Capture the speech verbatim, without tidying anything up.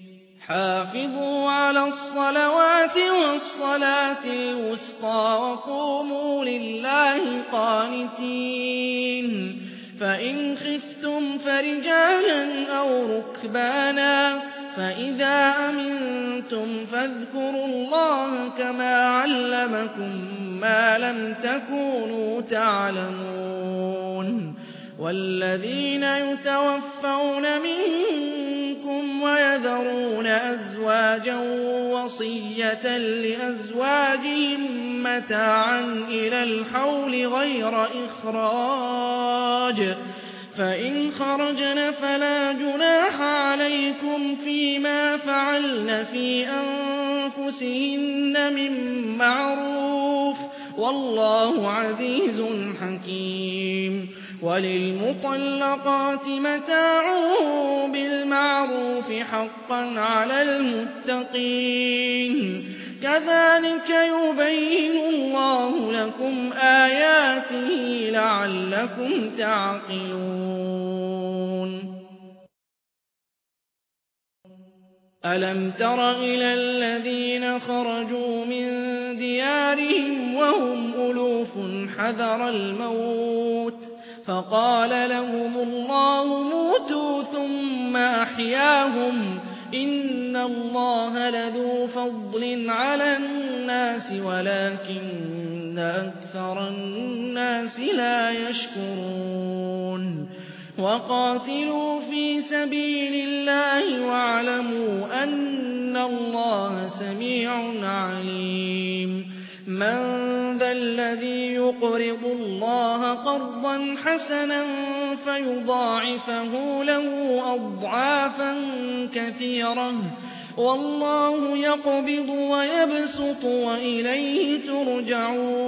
حافظوا على الصلوات والصلاة الوسطى وقوموا لله قانتين فإن خفتم فرجالا أو ركبانا فإذا أمنتم فاذكروا الله كما علمكم ما لم تكونوا تعلمون والذين يتوفون منكم ويذرون أزواجا وصية لأزواجهم متاعا إلى الحول غير إخراج فإن خرجن فلا جناح عليكم فيما فعلن في أنفسهن من معروف والله عزيز حكيم وللمطلقات متاع بالمعروف حقا على المتقين كذلك يبين الله لكم آياته لعلكم تعقلون ألم تر إلى الذين خرجوا من ديارهم وهم ألوف حذر الموت فقال لهم الله موتوا ثم أحياهم إن الله لذو فضل على الناس ولكن أكثر الناس لا يشكرون وقاتلوا في سبيل الله واعلموا أن الله سميع عليم من ذا الذي يقرض الله قرضا حسنا فيضاعفه له أضعافا كثيرة والله يقبض ويبسط وإليه ترجعون